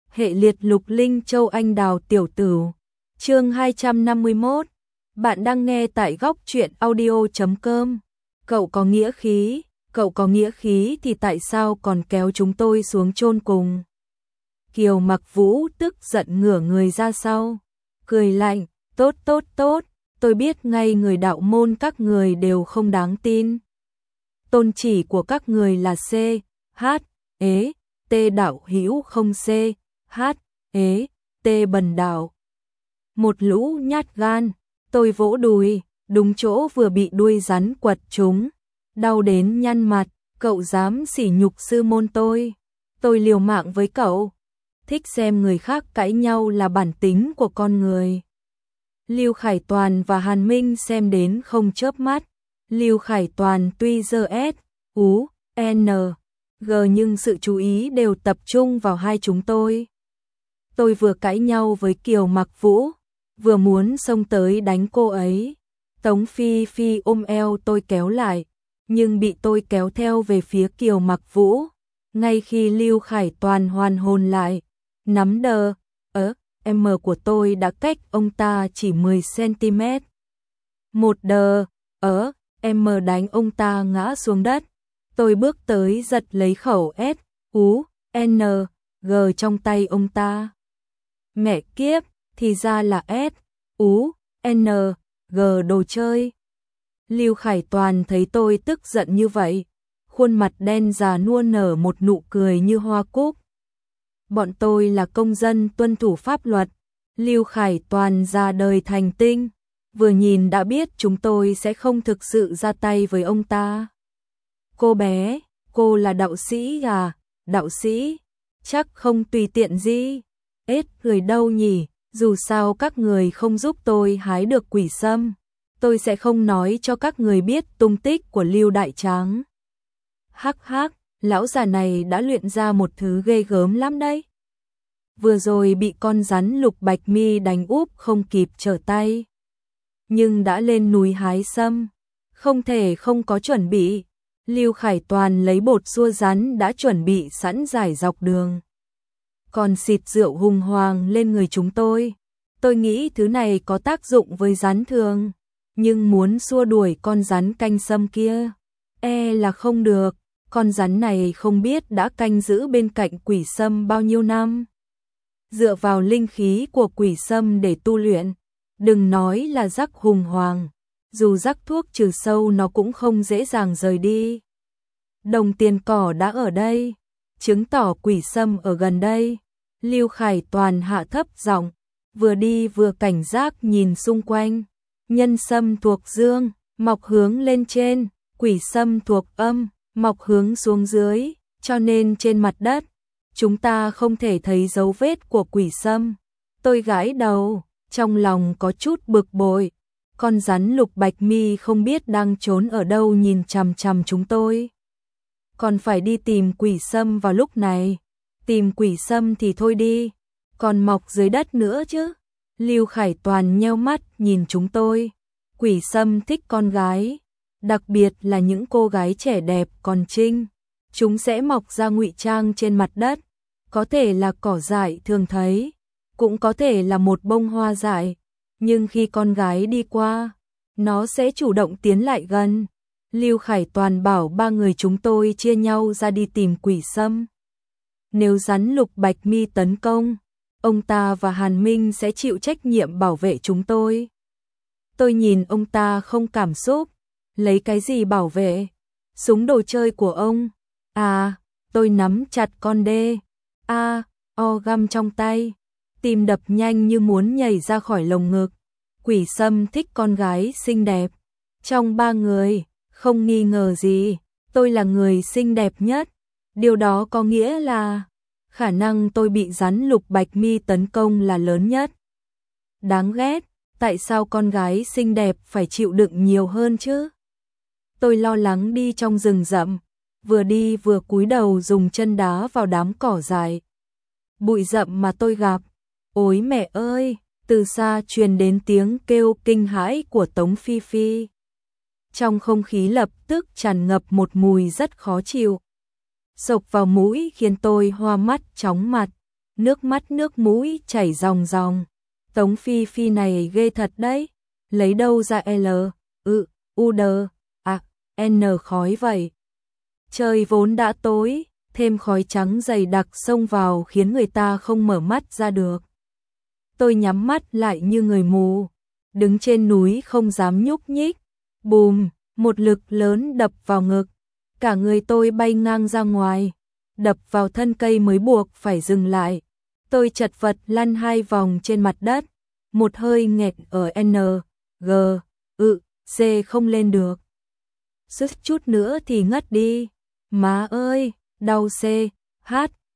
hệ liệt lục linh châu anh đào tiểu tử. Chương 251. Bạn đang nghe tại góc truyện audio.com. Cậu có nghĩa khí thì tại sao còn kéo chúng tôi xuống chôn cùng? Kiều Mặc Vũ tức giận ngửa người ra sau, cười lạnh, tốt, tôi biết ngay người đạo môn các người đều không đáng tin. Tôn chỉ của các người là C, H, ế, T đạo hữu không C, H, ế, T bần đạo. Một lũ nhát gan, tôi vỗ đùi, đúng chỗ vừa bị đuôi rắn quật trúng, đau đến nhăn mặt, cậu dám sỉ nhục sư môn tôi liều mạng với cậu. Thích xem người khác cãi nhau là bản tính của con người. Lưu Khải Toàn và Hàn Minh xem đến không chớp mắt. Lưu Khải Toàn tuy giơ S, U, N, G nhưng sự chú ý đều tập trung vào hai chúng tôi. Tôi vừa cãi nhau với Kiều Mặc Vũ, vừa muốn xông tới đánh cô ấy. Tống Phi Phi ôm eo tôi kéo lại, nhưng bị tôi kéo theo về phía Kiều Mặc Vũ. Ngay khi Lưu Khải Toàn hoàn hồn lại, nắm đờ, M của tôi đã cách ông ta chỉ 10 cm. Một đờ, M đánh ông ta ngã xuống đất. Tôi bước tới giật lấy khẩu S, U, N, G trong tay ông ta. Mẹ kiếp, thì ra là S, U, N, G đồ chơi. Lưu Khải Toàn thấy tôi tức giận như vậy, khuôn mặt đen già nua nở một nụ cười như hoa cúc. Bọn tôi là công dân tuân thủ pháp luật. Lưu Khải Toàn ra đời thành tinh, vừa nhìn đã biết chúng tôi sẽ không thực sự ra tay với ông ta. Cô bé, cô là đạo sĩ à? Đạo sĩ? Chắc không tùy tiện gì. Người đâu nhỉ? Dù sao các người không giúp tôi hái được quỷ sâm, tôi sẽ không nói cho các người biết tung tích của Lưu Đại Tráng. Hắc hắc, lão già này đã luyện ra một thứ ghê gớm lắm đấy. Vừa rồi bị con rắn Lục Bạch Mi đánh úp không kịp trở tay, nhưng đã lên núi hái sâm, không thể không có chuẩn bị. Lưu Khải Toàn lấy bột xua rắn đã chuẩn bị sẵn rải dọc đường, còn xịt rượu hùng hoàng lên người chúng tôi. Tôi nghĩ thứ này có tác dụng với rắn thường, nhưng muốn xua đuổi con rắn canh sâm kia, là không được. Con rắn này không biết đã canh giữ bên cạnh quỷ sâm bao nhiêu năm, dựa vào linh khí của quỷ sâm để tu luyện. Đừng nói là rắc hùng hoàng, dù rắc thuốc trừ sâu nó cũng không dễ dàng rời đi. Đồng tiền cỏ đã ở đây, chứng tỏ quỷ sâm ở gần đây. Lưu Khải Toàn hạ thấp giọng, vừa đi vừa cảnh giác nhìn xung quanh. Nhân sâm thuộc dương, mọc hướng lên trên, quỷ sâm thuộc âm, mọc hướng xuống dưới, cho nên trên mặt đất chúng ta không thể thấy dấu vết của quỷ sâm. Tôi gãi đầu, trong lòng có chút bực bội. Con rắn Lục Bạch Mi không biết đang trốn ở đâu nhìn chằm chằm chúng tôi. Còn phải đi tìm quỷ sâm vào lúc này. Tìm quỷ sâm thì thôi đi, còn mọc dưới đất nữa chứ. Lưu Khải Toàn nheo mắt nhìn chúng tôi. Quỷ sâm thích con gái, đặc biệt là những cô gái trẻ đẹp còn trinh. Chúng sẽ mọc ra ngụy trang trên mặt đất, có thể là cỏ dại thường thấy, cũng có thể là một bông hoa dại, nhưng khi con gái đi qua, nó sẽ chủ động tiến lại gần. Lưu Khải Toàn bảo ba người chúng tôi chia nhau ra đi tìm quỷ sâm. Nếu rắn Lục Bạch Mi tấn công, ông ta và Hàn Minh sẽ chịu trách nhiệm bảo vệ chúng tôi. Tôi nhìn ông ta không cảm xúc. Lấy cái gì bảo vệ? Súng đồ chơi của ông. Tôi nắm chặt con đê găm trong tay, tim đập nhanh như muốn nhảy ra khỏi lồng ngực. Quỷ sâm thích con gái xinh đẹp. Trong ba người, không nghi ngờ gì, tôi là người xinh đẹp nhất. Điều đó có nghĩa là khả năng tôi bị rắn Lục Bạch Mi tấn công là lớn nhất. Đáng ghét, tại sao con gái xinh đẹp phải chịu đựng nhiều hơn chứ? Tôi lo lắng đi trong rừng rậm, vừa đi vừa cúi đầu dùng chân đá vào đám cỏ dại. Bụi rậm mà tôi gặp. Ôi mẹ ơi, từ xa truyền đến tiếng kêu kinh hãi của Tống Phi Phi. Trong không khí lập tức tràn ngập một mùi rất khó chịu, xộc vào mũi khiến tôi hoa mắt chóng mặt. nước mắt nước mũi chảy ròng ròng. Tống Phi Phi này ghê thật đấy, lấy đâu ra L, U, D, A, N khói vậy. Trời vốn đã tối, thêm khói trắng dày đặc xông vào khiến người ta không mở mắt ra được. Tôi nhắm mắt lại như người mù, đứng trên núi không dám nhúc nhích. Bùm, một lực lớn đập vào ngực, cả người tôi bay ngang ra ngoài, đập vào thân cây mới buộc phải dừng lại. Tôi chật vật lăn 2 vòng trên mặt đất, một hơi nghẹt ở N, G, C không lên được. Suýt chút nữa thì ngất đi. Má ơi, đau C, H,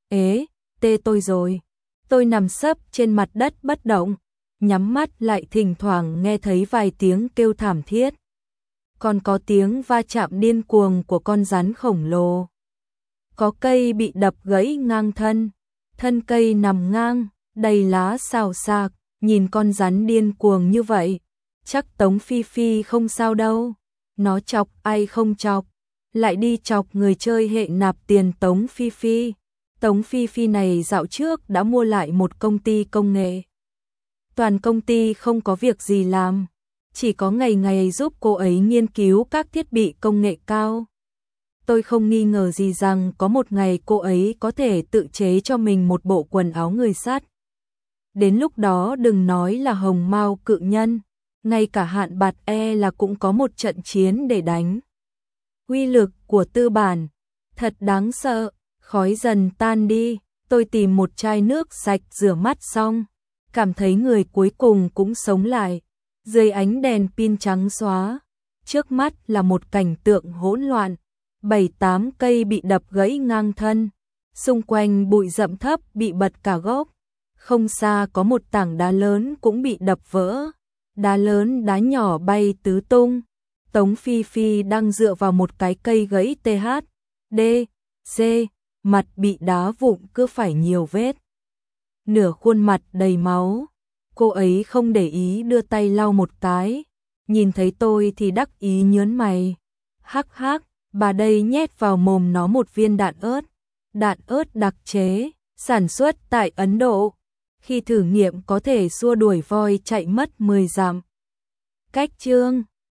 T tôi rồi. Tôi nằm sấp trên mặt đất bất động, nhắm mắt lại thỉnh thoảng nghe thấy vài tiếng kêu thảm thiết. Còn có tiếng va chạm điên cuồng của con rắn khổng lồ. Có cây bị đập gãy ngang thân, thân cây nằm ngang, đầy lá xào xạc, nhìn con rắn điên cuồng như vậy. Chắc Tống Phi Phi không sao đâu, nó chọc ai không chọc, lại đi chọc người chơi hệ nạp tiền Tống Phi Phi. Tống Phi Phi này dạo trước đã mua lại một công ty công nghệ. Toàn công ty không có việc gì làm, chỉ có ngày ngày giúp cô ấy nghiên cứu các thiết bị công nghệ cao. Tôi không nghi ngờ gì rằng có một ngày cô ấy có thể tự chế cho mình một bộ quần áo người sắt. Đến lúc đó đừng nói là hồng mao cự nhân, ngay cả Hạn Bạt E là cũng có một trận chiến để đánh. Uy lực của tư bản, thật đáng sợ. Khói dần tan đi, tôi tìm một chai nước sạch rửa mắt xong, cảm thấy người cuối cùng cũng sống lại. Dưới ánh đèn pin trắng xóa, trước mắt là một cảnh tượng hỗn loạn, 7-8 cây bị đập gãy ngang thân, xung quanh bụi rậm thấp bị bật cả gốc. Không xa có một tảng đá lớn cũng bị đập vỡ, đá lớn đá nhỏ bay tứ tung. Tống Phi Phi đang dựa vào một cái cây gãy TH, D, C, mặt bị đá vụn cứ phải nhiều vết. Nửa khuôn mặt đầy máu, cô ấy không để ý đưa tay lau một cái, nhìn thấy tôi thì đắc ý nhớn mày. Hắc hắc, bà đây nhét vào mồm nó một viên đạn ớt đặc chế, sản xuất tại Ấn Độ. Khi thử nghiệm có thể xua đuổi voi chạy mất 10 dặm. Cách chương